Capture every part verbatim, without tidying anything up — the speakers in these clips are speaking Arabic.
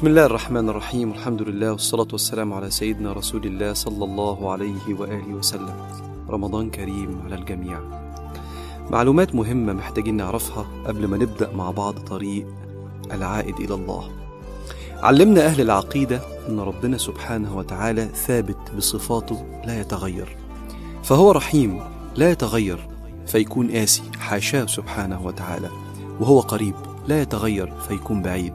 بسم الله الرحمن الرحيم، الحمد لله والصلاة والسلام على سيدنا رسول الله صلى الله عليه وآله وسلم. رمضان كريم على الجميع. معلومات مهمة محتاجين نعرفها قبل ما نبدأ مع بعض طريق العائد إلى الله. علمنا أهل العقيدة أن ربنا سبحانه وتعالى ثابت بصفاته لا يتغير، فهو رحيم لا يتغير فيكون قاسي حاشاه سبحانه وتعالى، وهو قريب لا يتغير فيكون بعيد،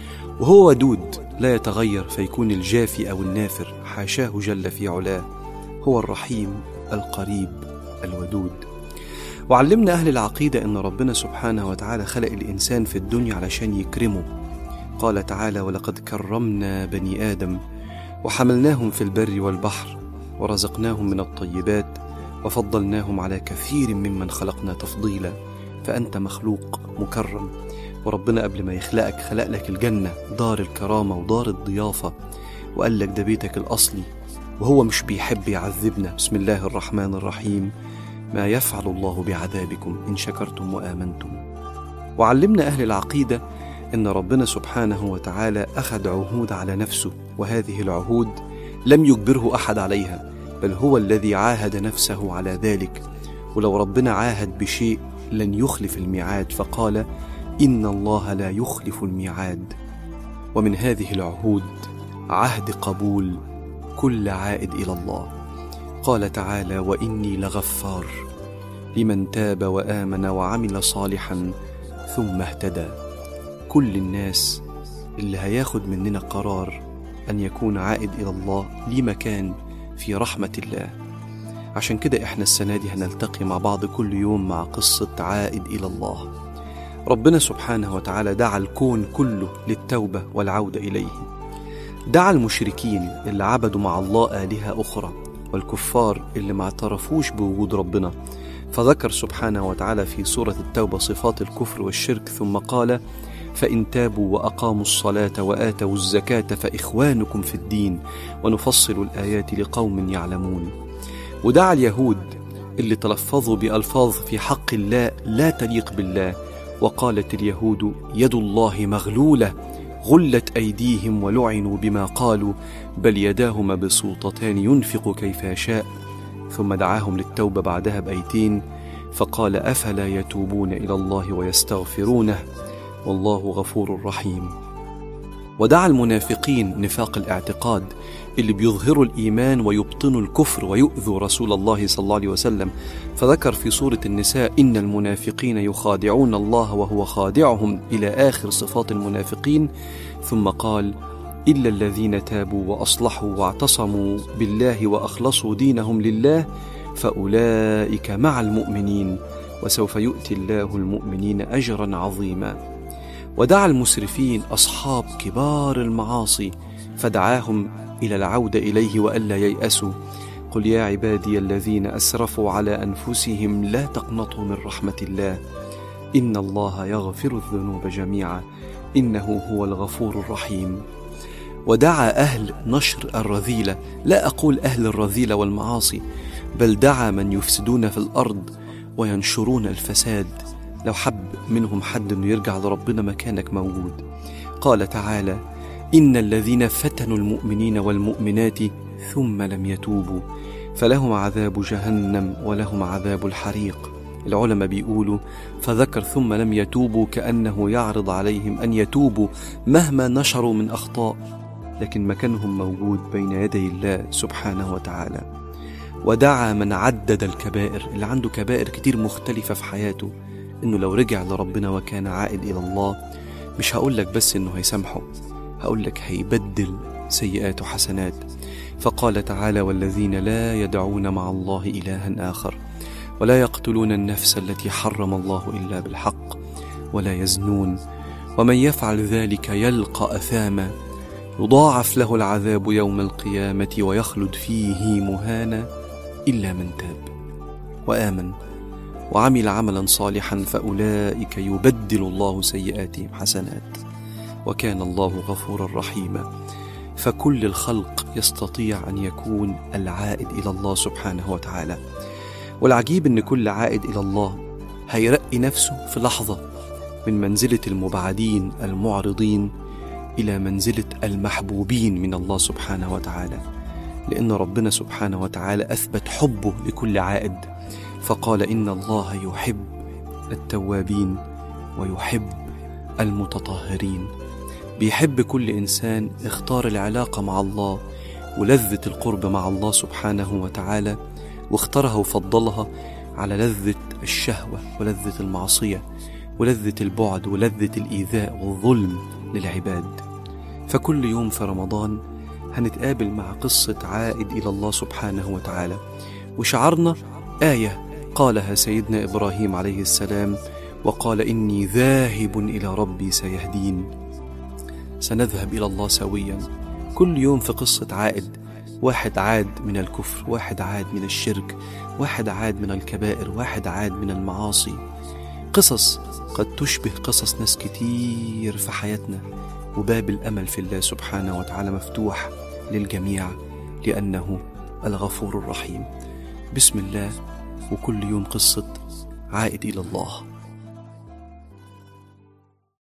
وهو ودود لا يتغير فيكون الجافي أو النافر حاشاه جل في علاه. هو الرحيم القريب الودود. وعلمنا أهل العقيدة أن ربنا سبحانه وتعالى خلق الإنسان في الدنيا علشان يكرمه. قال تعالى: ولقد كرمنا بني آدم وحملناهم في البر والبحر ورزقناهم من الطيبات وفضلناهم على كثير ممن خلقنا تفضيلا. فأنت مخلوق مكرم، وربنا قبل ما يخلقك خلق لك الجنة، دار الكرامة ودار الضيافة، وقال لك ده بيتك الأصلي، وهو مش بيحب يعذبنا. بسم الله الرحمن الرحيم: ما يفعل الله بعذابكم إن شكرتم وآمنتم. وعلمنا أهل العقيدة أن ربنا سبحانه وتعالى أخذ عهود على نفسه، وهذه العهود لم يجبره أحد عليها، بل هو الذي عاهد نفسه على ذلك. ولو ربنا عاهد بشيء لن يخلف الميعاد، فقال: إن الله لا يخلف الميعاد. ومن هذه العهود عهد قبول كل عائد إلى الله. قال تعالى: وإني لغفار لمن تاب وآمن وعمل صالحا ثم اهتدى. كل الناس اللي هياخد مننا قرار أن يكون عائد إلى الله ليه مكان في رحمة الله. عشان كده إحنا السنة دي هنلتقي مع بعض كل يوم مع قصة عائد إلى الله. ربنا سبحانه وتعالى دعا الكون كله للتوبة والعودة إليه. دعا المشركين اللي عبدوا مع الله آلهة أخرى، والكفار اللي ما اعترفوش بوجود ربنا، فذكر سبحانه وتعالى في سورة التوبة صفات الكفر والشرك، ثم قال: فإن تابوا وأقاموا الصلاة وآتوا الزكاة فإخوانكم في الدين ونفصل الآيات لقوم يعلمون. ودعا اليهود اللي تلفظوا بألفاظ في حق الله لا تليق بالله، وقالت اليهود يد الله مغلولة غلت أيديهم ولعنوا بما قالوا بل يداه مبسوطتان ينفق كيف يشاء. ثم دعاهم للتوبة بعدها بأيتين، فقال: أفلا يتوبون إلى الله ويستغفرونه والله غفور رحيم. ودعا المنافقين نفاق الاعتقاد اللي بيظهروا الإيمان ويبطنوا الكفر ويؤذوا رسول الله صلى الله عليه وسلم، فذكر في سورة النساء: إن المنافقين يخادعون الله وهو خادعهم إلى آخر صفات المنافقين. ثم قال: إلا الذين تابوا وأصلحوا واعتصموا بالله وأخلصوا دينهم لله فأولئك مع المؤمنين وسوف يؤتي الله المؤمنين أجرا عظيما. ودعا المسرفين أصحاب كبار المعاصي فدعاهم إلى العودة إليه وألا ييأسوا. قل يا عبادي الذين أسرفوا على أنفسهم لا تقنطوا من رحمة الله إن الله يغفر الذنوب جميعا إنه هو الغفور الرحيم. ودعا أهل نشر الرذيلة، لا أقول أهل الرذيلة والمعاصي، بل دعا من يفسدون في الأرض وينشرون الفساد. لو حب منهم حد أنه يرجع لربنا مكانك موجود. قال تعالى: إن الذين فتنوا المؤمنين والمؤمنات ثم لم يتوبوا فلهم عذاب جهنم ولهم عذاب الحريق. العلماء بيقولوا فذكر ثم لم يتوبوا كأنه يعرض عليهم أن يتوبوا مهما نشروا من أخطاء، لكن مكانهم موجود بين يدي الله سبحانه وتعالى. ودعا من عدد الكبائر، اللي عنده كبائر كتير مختلفة في حياته، إنه لو رجع لربنا وكان عائد إلى الله، مش هقول لك بس إنه هيسامحه، هقول لك هيبدل سيئاته حسنات. فقال تعالى: والذين لا يدعون مع الله إلها آخر ولا يقتلون النفس التي حرم الله إلا بالحق ولا يزنون ومن يفعل ذلك يلقى أثاما يضاعف له العذاب يوم القيامة ويخلد فيه مهانا إلا من تاب وآمن وعمل عملا صالحا فأولئك يبدل الله سيئاتهم حسنات وكان الله غفورا رحيما. فكل الخلق يستطيع أن يكون العائد إلى الله سبحانه وتعالى. والعجيب أن كل عائد إلى الله هيرقي نفسه في لحظة من منزلة المبعدين المعرضين إلى منزلة المحبوبين من الله سبحانه وتعالى، لأن ربنا سبحانه وتعالى أثبت حبه لكل عائد، فقال إن الله يحب التوابين ويحب المتطهرين. بيحب كل إنسان اختار العلاقة مع الله ولذة القرب مع الله سبحانه وتعالى، واختارها وفضلها على لذة الشهوة ولذة المعصية ولذة البعد ولذة الإيذاء والظلم للعباد. فكل يوم في رمضان هنتقابل مع قصة عائد إلى الله سبحانه وتعالى، وشعرنا آية قالها سيدنا إبراهيم عليه السلام، وقال إني ذاهب إلى ربي سيهدين. سنذهب إلى الله سويا كل يوم في قصة عائد، واحد عاد من الكفر، واحد عاد من الشرك، واحد عاد من الكبائر، واحد عاد من المعاصي. قصص قد تشبه قصص ناس كتير في حياتنا، وباب الأمل في الله سبحانه وتعالى مفتوح للجميع لأنه الغفور الرحيم. بسم الله، وكل يوم قصة عائد إلى الله.